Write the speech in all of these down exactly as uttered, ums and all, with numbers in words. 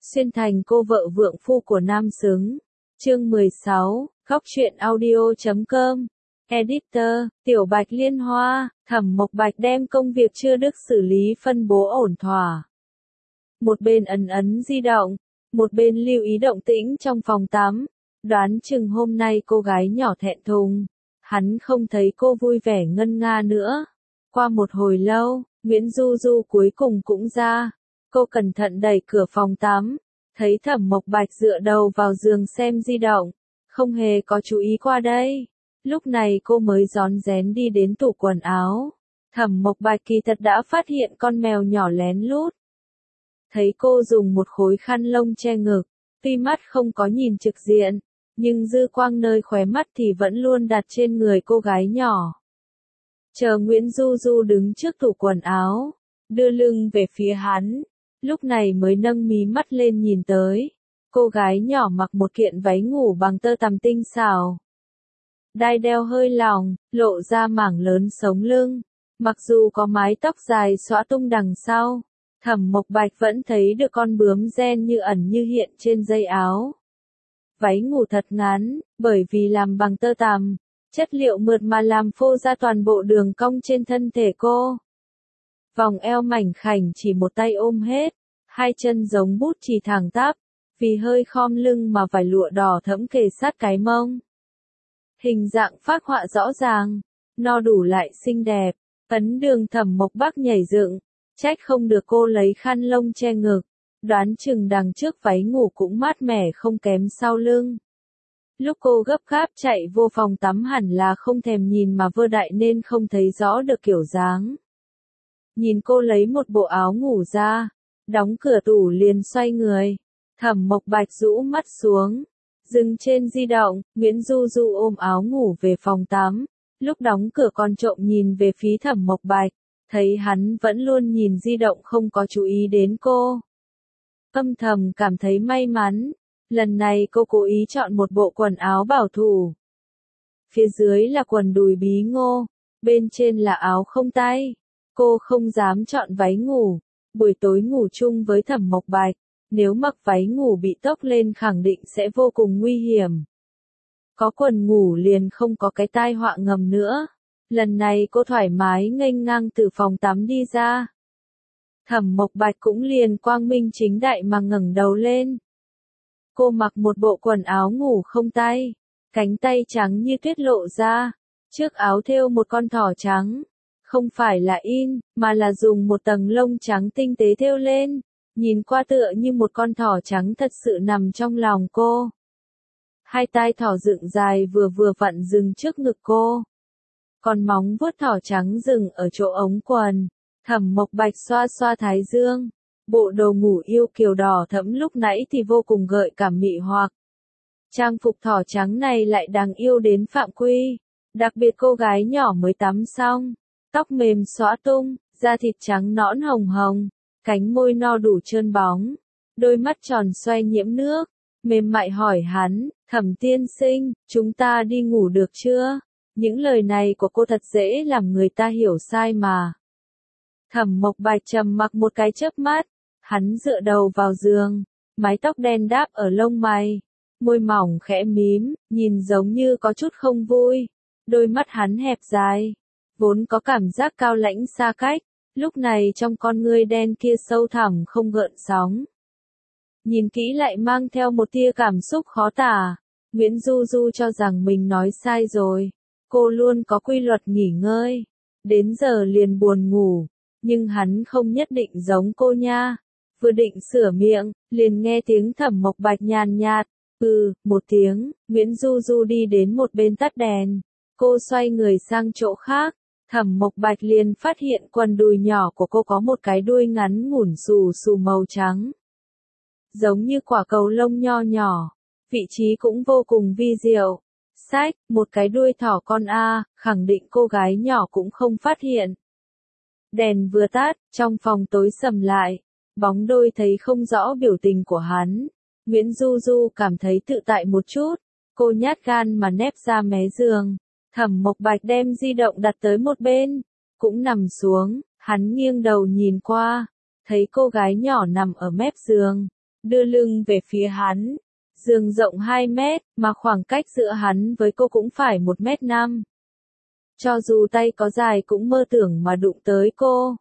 Xuyên thành cô vợ vượng phu của nam xứng. Chương mười sáu, góc truyện audio chấm com. Editor, Tiểu Bạch Liên Hoa, Thẩm Mộc Bạch đem công việc chưa đức xử lý phân bố ổn thỏa. Một bên ấn ấn di động, một bên lưu ý động tĩnh trong phòng tắm. Đoán chừng hôm nay cô gái nhỏ thẹn thùng. Hắn không thấy cô vui vẻ ngân nga nữa. Qua một hồi lâu, Nguyễn Du Du cuối cùng cũng ra. Cô cẩn thận đẩy cửa phòng tắm, thấy Thẩm Mộc Bạch dựa đầu vào giường xem di động, không hề có chú ý qua đây. Lúc này cô mới rón rén đi đến tủ quần áo. Thẩm Mộc Bạch kỳ thật đã phát hiện con mèo nhỏ lén lút. Thấy cô dùng một khối khăn lông che ngực, tuy mắt không có nhìn trực diện, nhưng dư quang nơi khóe mắt thì vẫn luôn đặt trên người cô gái nhỏ. Chờ Nguyễn Du Du đứng trước tủ quần áo, đưa lưng về phía hắn, lúc này mới nâng mí mắt lên nhìn tới. Cô gái nhỏ mặc một kiện váy ngủ bằng tơ tằm tinh xảo. Đai đeo hơi lỏng, lộ ra mảng lớn sống lưng. Mặc dù có mái tóc dài xõa tung đằng sau, Thẩm Mộc Bạch vẫn thấy được con bướm ren như ẩn như hiện trên dây áo. Váy ngủ thật ngắn, bởi vì làm bằng tơ tằm, chất liệu mượt mà làm phô ra toàn bộ đường cong trên thân thể cô. Vòng eo mảnh khảnh chỉ một tay ôm hết, hai chân giống bút chì thẳng tắp, vì hơi khom lưng mà vải lụa đỏ thẫm kề sát cái mông. Hình dạng phác họa rõ ràng, no đủ lại xinh đẹp, ấn đường Thẩm Mộc Bạch nhảy dựng, trách không được cô lấy khăn lông che ngực, đoán chừng đằng trước váy ngủ cũng mát mẻ không kém sau lưng. Lúc cô gấp gáp chạy vô phòng tắm hẳn là không thèm nhìn mà vơ đại nên không thấy rõ được kiểu dáng. Nhìn cô lấy một bộ áo ngủ ra, đóng cửa tủ liền xoay người. Thẩm Mộc Bạch rũ mắt xuống, dừng trên di động. Nguyễn Du Du ôm áo ngủ về phòng tắm, lúc đóng cửa còn trộm nhìn về phía Thẩm Mộc Bạch, thấy hắn vẫn luôn nhìn di động không có chú ý đến cô. Âm thầm cảm thấy may mắn, lần này cô cố ý chọn một bộ quần áo bảo thủ. Phía dưới là quần đùi bí ngô, bên trên là áo không tay. Cô không dám chọn váy ngủ, buổi tối ngủ chung với Thẩm Mộc Bạch, nếu mặc váy ngủ bị tốc lên khẳng định sẽ vô cùng nguy hiểm. Có quần ngủ liền không có cái tai họa ngầm nữa. Lần này cô thoải mái nghênh ngang từ phòng tắm đi ra. Thẩm Mộc Bạch cũng liền quang minh chính đại mà ngẩng đầu lên. Cô mặc một bộ quần áo ngủ không tay, cánh tay trắng như tuyết lộ ra, trước áo thêu một con thỏ trắng. Không phải là in, mà là dùng một tầng lông trắng tinh tế thêu lên, nhìn qua tựa như một con thỏ trắng thật sự nằm trong lòng cô. Hai tai thỏ dựng dài vừa vừa vặn dừng trước ngực cô. Còn móng vuốt thỏ trắng dừng ở chỗ ống quần. Thẩm Mộc Bạch xoa xoa thái dương. Bộ đồ ngủ yêu kiều đỏ thẫm lúc nãy thì vô cùng gợi cảm mị hoặc. Trang phục thỏ trắng này lại đáng yêu đến phạm quy. Đặc biệt cô gái nhỏ mới tắm xong. Tóc mềm xõa tung, da thịt trắng nõn hồng hồng, cánh môi no đủ trơn bóng, đôi mắt tròn xoay nhiễm nước, mềm mại hỏi hắn, Thẩm tiên sinh, chúng ta đi ngủ được chưa? Những lời này của cô thật dễ làm người ta hiểu sai mà. Thẩm Mộc Bạch trầm mặc một cái chớp mắt, hắn dựa đầu vào giường, mái tóc đen đáp ở lông mày, môi mỏng khẽ mím, nhìn giống như có chút không vui, đôi mắt hắn hẹp dài. Vốn có cảm giác cao lãnh xa cách, lúc này trong con ngươi đen kia sâu thẳm không gợn sóng. Nhìn kỹ lại mang theo một tia cảm xúc khó tả, Nguyễn Du Du cho rằng mình nói sai rồi. Cô luôn có quy luật nghỉ ngơi, đến giờ liền buồn ngủ, nhưng hắn không nhất định giống cô nha. Vừa định sửa miệng, liền nghe tiếng Thẩm Mộc Bạch nhàn nhạt, ừ, một tiếng. Nguyễn Du Du đi đến một bên tắt đèn, cô xoay người sang chỗ khác. Thẩm Mộc Bạch liền phát hiện quần đùi nhỏ của cô có một cái đuôi ngắn ngủn xù xù màu trắng. Giống như quả cầu lông nho nhỏ, vị trí cũng vô cùng vi diệu. Sách, một cái đuôi thỏ con a, khẳng định cô gái nhỏ cũng không phát hiện. Đèn vừa tắt, trong phòng tối sầm lại, bóng đôi thấy không rõ biểu tình của hắn. Nguyễn Du Du cảm thấy tự tại một chút, cô nhát gan mà nép ra mé giường. Thẩm Mộc Bạch đem di động đặt tới một bên, cũng nằm xuống, hắn nghiêng đầu nhìn qua, thấy cô gái nhỏ nằm ở mép giường, đưa lưng về phía hắn. Giường rộng hai mét, mà khoảng cách giữa hắn với cô cũng phải một mét năm. Cho dù tay có dài cũng mơ tưởng mà đụng tới cô.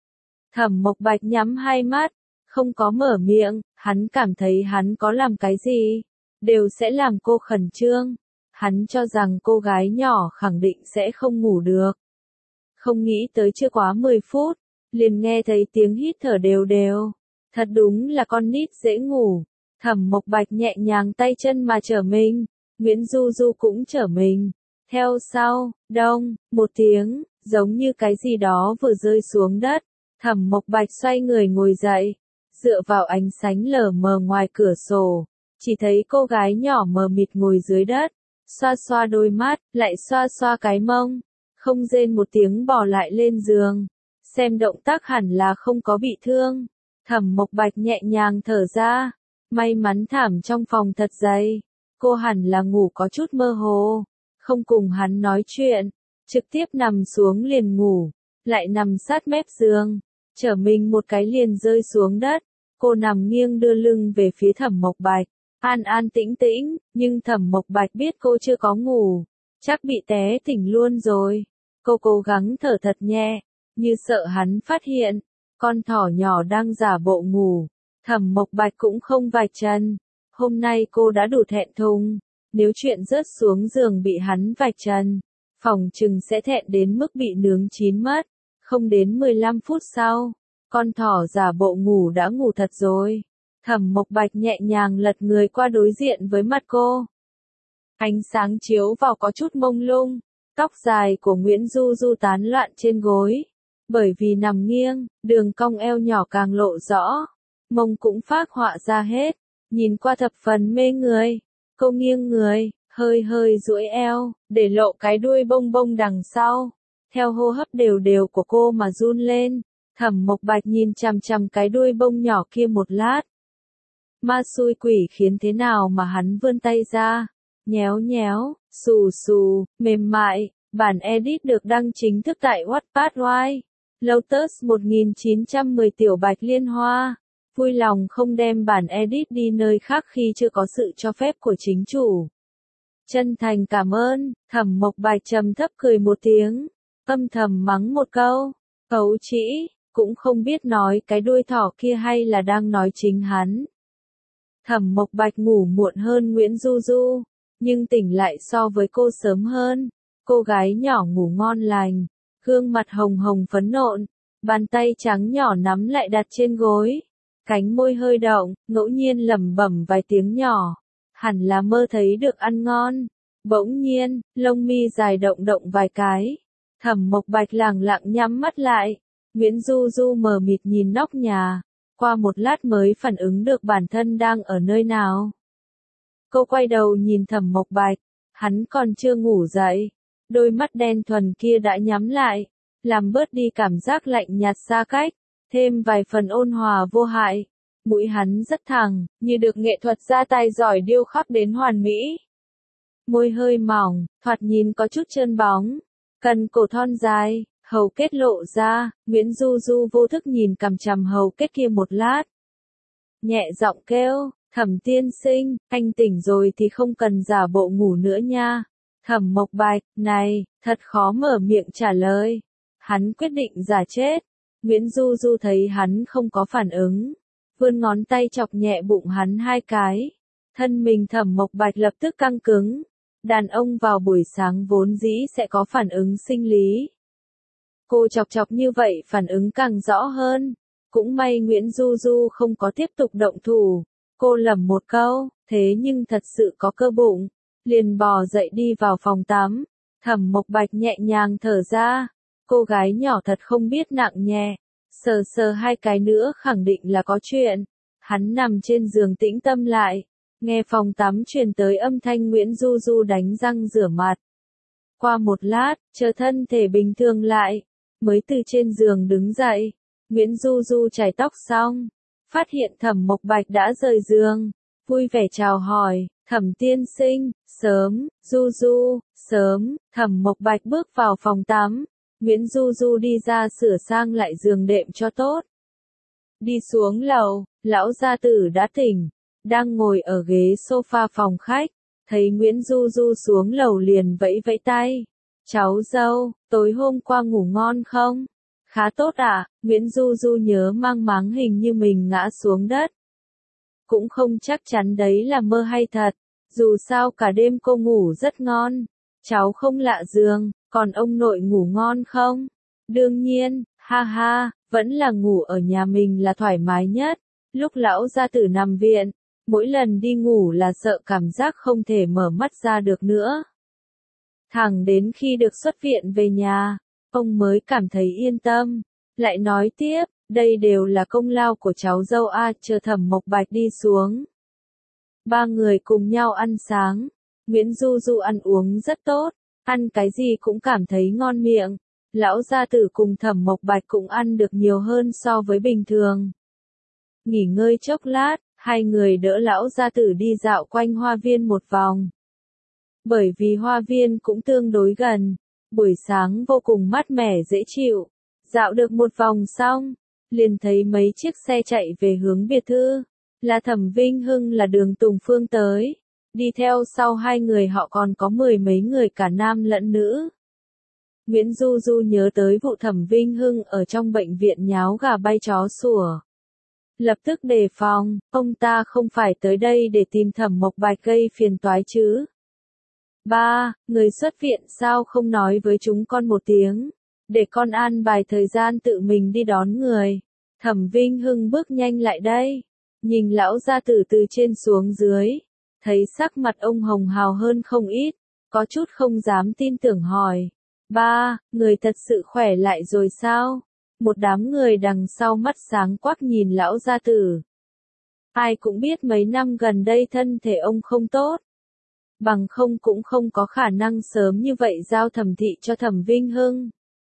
Thẩm Mộc Bạch nhắm hai mắt, không có mở miệng, hắn cảm thấy hắn có làm cái gì, đều sẽ làm cô khẩn trương. Hắn cho rằng cô gái nhỏ khẳng định sẽ không ngủ được. Không nghĩ tới chưa quá mười phút, liền nghe thấy tiếng hít thở đều đều. Thật đúng là con nít dễ ngủ. Thẩm Mộc Bạch nhẹ nhàng tay chân mà trở mình, Nguyễn Du Du cũng trở mình. Theo sau, đông, một tiếng, giống như cái gì đó vừa rơi xuống đất. Thẩm Mộc Bạch xoay người ngồi dậy, dựa vào ánh sáng lờ mờ ngoài cửa sổ, chỉ thấy cô gái nhỏ mờ mịt ngồi dưới đất, xoa xoa đôi mắt, lại xoa xoa cái mông, không rên một tiếng bò lại lên giường. Xem động tác hẳn là không có bị thương. Thẩm Mộc Bạch nhẹ nhàng thở ra, may mắn thảm trong phòng thật dày, cô hẳn là ngủ có chút mơ hồ, không cùng hắn nói chuyện, trực tiếp nằm xuống liền ngủ, lại nằm sát mép giường, trở mình một cái liền rơi xuống đất. Cô nằm nghiêng đưa lưng về phía Thẩm Mộc Bạch, an an tĩnh tĩnh, nhưng Thẩm Mộc Bạch biết cô chưa có ngủ, chắc bị té tỉnh luôn rồi. Cô cố gắng thở thật nhẹ, như sợ hắn phát hiện, con thỏ nhỏ đang giả bộ ngủ. Thẩm Mộc Bạch cũng không vạch trần, hôm nay cô đã đủ thẹn thùng, nếu chuyện rớt xuống giường bị hắn vạch trần, phòng chừng sẽ thẹn đến mức bị nướng chín mất. Không đến mười lăm phút sau, con thỏ giả bộ ngủ đã ngủ thật rồi. Thẩm Mộc Bạch nhẹ nhàng lật người qua đối diện với mặt cô. Ánh sáng chiếu vào có chút mông lung, tóc dài của Nguyễn Du Du tán loạn trên gối. Bởi vì nằm nghiêng, đường cong eo nhỏ càng lộ rõ, mông cũng phác họa ra hết, nhìn qua thập phần mê người. Cô nghiêng người, hơi hơi duỗi eo, để lộ cái đuôi bông bông đằng sau. Theo hô hấp đều đều của cô mà run lên, Thẩm Mộc Bạch nhìn chằm chằm cái đuôi bông nhỏ kia một lát. Ma xui quỷ khiến thế nào mà hắn vươn tay ra, nhéo nhéo, xù xù, mềm mại. Bản edit được đăng chính thức tại Wattpad Y. Lotus một nghìn chín trăm mười Tiểu Bạch Liên Hoa. Vui lòng không đem bản edit đi nơi khác khi chưa có sự cho phép của chính chủ. Chân thành cảm ơn. Thẩm Mộc Bạch trầm thấp cười một tiếng, âm thầm mắng một câu, cấu trĩ, cũng không biết nói cái đuôi thỏ kia hay là đang nói chính hắn. Thẩm Mộc Bạch ngủ muộn hơn Nguyễn Du Du, nhưng tỉnh lại so với cô sớm hơn. Cô gái nhỏ ngủ ngon lành, gương mặt hồng hồng phấn nộn, bàn tay trắng nhỏ nắm lại đặt trên gối, cánh môi hơi động, ngẫu nhiên lẩm bẩm vài tiếng nhỏ, hẳn là mơ thấy được ăn ngon. Bỗng nhiên, lông mi dài động động vài cái, Thẩm Mộc Bạch lẳng lặng nhắm mắt lại. Nguyễn Du Du mờ mịt nhìn nóc nhà, qua một lát mới phản ứng được bản thân đang ở nơi nào. Cô quay đầu nhìn Thẩm Mộc Bạch, hắn còn chưa ngủ dậy, đôi mắt đen thuần kia đã nhắm lại, làm bớt đi cảm giác lạnh nhạt xa cách, thêm vài phần ôn hòa vô hại. Mũi hắn rất thẳng, như được nghệ thuật gia tài giỏi điêu khắc đến hoàn mỹ. Môi hơi mỏng, thoạt nhìn có chút trơn bóng, cần cổ thon dài, hầu kết lộ ra. Nguyễn Du Du vô thức nhìn cằm chằm hầu kết kia một lát, nhẹ giọng kêu, Thẩm tiên sinh, anh tỉnh rồi thì không cần giả bộ ngủ nữa nha. Thẩm Mộc Bạch, này, thật khó mở miệng trả lời. Hắn quyết định giả chết. Nguyễn Du Du thấy hắn không có phản ứng, vươn ngón tay chọc nhẹ bụng hắn hai cái. Thân mình Thẩm Mộc Bạch lập tức căng cứng. Đàn ông vào buổi sáng vốn dĩ sẽ có phản ứng sinh lý. Cô chọc chọc như vậy phản ứng càng rõ hơn. Cũng may Nguyễn Du Du không có tiếp tục động thủ. Cô lẩm một câu, thế nhưng thật sự có cơ bụng, liền bò dậy đi vào phòng tắm. Thẩm Mộc Bạch nhẹ nhàng thở ra, cô gái nhỏ thật không biết nặng nhẹ, sờ sờ hai cái nữa khẳng định là có chuyện. Hắn nằm trên giường tĩnh tâm lại, nghe phòng tắm truyền tới âm thanh Nguyễn Du Du đánh răng rửa mặt. Qua một lát, chờ thân thể bình thường lại, mới từ trên giường đứng dậy. Nguyễn Du Du chải tóc xong, phát hiện Thẩm Mộc Bạch đã rời giường, vui vẻ chào hỏi, Thẩm tiên sinh, sớm. Du Du, sớm. Thẩm Mộc Bạch bước vào phòng tắm, Nguyễn Du Du đi ra sửa sang lại giường đệm cho tốt. Đi xuống lầu, Lão gia tử đã tỉnh, đang ngồi ở ghế sofa phòng khách, thấy Nguyễn Du Du xuống lầu liền vẫy vẫy tay. Cháu dâu, tối hôm qua ngủ ngon không? Khá tốt ạ, Nguyễn Du Du nhớ mang máng hình như mình ngã xuống đất. Cũng không chắc chắn đấy là mơ hay thật, dù sao cả đêm cô ngủ rất ngon. Cháu không lạ giường, còn ông nội ngủ ngon không? Đương nhiên, ha ha, vẫn là ngủ ở nhà mình là thoải mái nhất. Lúc lão gia tử nằm viện, mỗi lần đi ngủ là sợ cảm giác không thể mở mắt ra được nữa. Thẳng đến khi được xuất viện về nhà, ông mới cảm thấy yên tâm. Lại nói tiếp, đây đều là công lao của cháu dâu a. Chờ Thẩm Mộc Bạch đi xuống. Ba người cùng nhau ăn sáng. Nguyễn Du Du ăn uống rất tốt, ăn cái gì cũng cảm thấy ngon miệng. Lão gia tử cùng Thẩm Mộc Bạch cũng ăn được nhiều hơn so với bình thường. Nghỉ ngơi chốc lát, hai người đỡ lão gia tử đi dạo quanh hoa viên một vòng. Bởi vì hoa viên cũng tương đối gần, buổi sáng vô cùng mát mẻ dễ chịu. Dạo được một vòng xong, liền thấy mấy chiếc xe chạy về hướng biệt thự. Là Thẩm Vinh Hưng là Đường Tùng Phương tới. Đi theo sau hai người họ còn có mười mấy người cả nam lẫn nữ. Nguyễn Du Du nhớ tới vụ Thẩm Vinh Hưng ở trong bệnh viện nháo gà bay chó sủa. Lập tức đề phòng, ông ta không phải tới đây để tìm Thẩm Mộc Bạch gây phiền toái chứ. Ba, người xuất viện sao không nói với chúng con một tiếng, để con an bài thời gian tự mình đi đón người. Thẩm Vinh Hưng bước nhanh lại đây, nhìn lão gia tử từ trên xuống dưới, thấy sắc mặt ông hồng hào hơn không ít, có chút không dám tin tưởng hỏi. Ba, người thật sự khỏe lại rồi sao? Một đám người đằng sau mắt sáng quắc nhìn lão gia tử. Ai cũng biết mấy năm gần đây thân thể ông không tốt. Bằng không cũng không có khả năng sớm như vậy giao Thẩm thị cho Thẩm Vinh Hưng.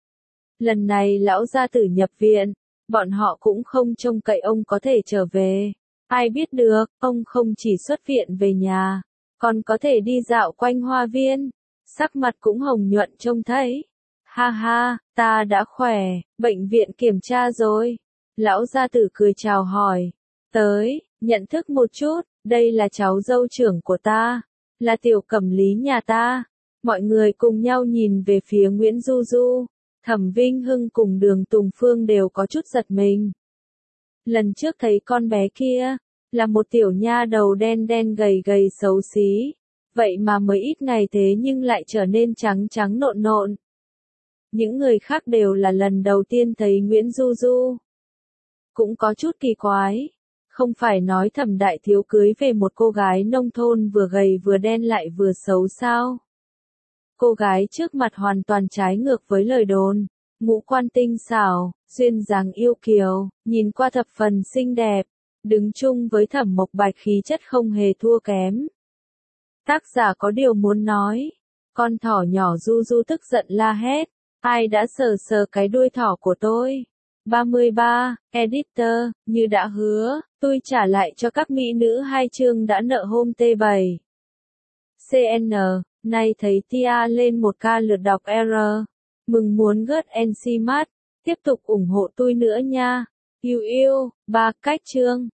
Lần này lão gia tử nhập viện, bọn họ cũng không trông cậy ông có thể trở về. Ai biết được, ông không chỉ xuất viện về nhà, còn có thể đi dạo quanh hoa viên. Sắc mặt cũng hồng nhuận trông thấy. Ha ha, ta đã khỏe, bệnh viện kiểm tra rồi. Lão gia tử cười chào hỏi. Tới, nhận thức một chút, đây là cháu dâu trưởng của ta, là Tiểu Cẩm Lý nhà ta. Mọi người cùng nhau nhìn về phía Nguyễn Du Du. Thẩm Vinh Hưng cùng Đường Tùng Phương đều có chút giật mình. Lần trước thấy con bé kia, là một tiểu nha đầu đen đen gầy gầy xấu xí. Vậy mà mới ít ngày thế nhưng lại trở nên trắng trắng nộn nộn. Những người khác đều là lần đầu tiên thấy Nguyễn Du Du. Cũng có chút kỳ quái. Không phải nói Thẩm đại thiếu cưới về một cô gái nông thôn vừa gầy vừa đen lại vừa xấu sao? Cô gái trước mặt hoàn toàn trái ngược với lời đồn. Ngũ quan tinh xảo, duyên dáng yêu kiều, nhìn qua thập phần xinh đẹp. Đứng chung với Thẩm Mộc Bạch khí chất không hề thua kém. Tác giả có điều muốn nói. Con thỏ nhỏ Du Du tức giận la hét. Ai đã sờ sờ cái đuôi thỏ của tôi? ba mươi ba, Editor, như đã hứa, tôi trả lại cho các mỹ nữ hai chương đã nợ hôm T bảy. xê en, nay thấy Tia lên một ca lượt đọc R. Mừng muốn gớt en xê mát, tiếp tục ủng hộ tôi nữa nha. Yêu yêu, ba cách chương.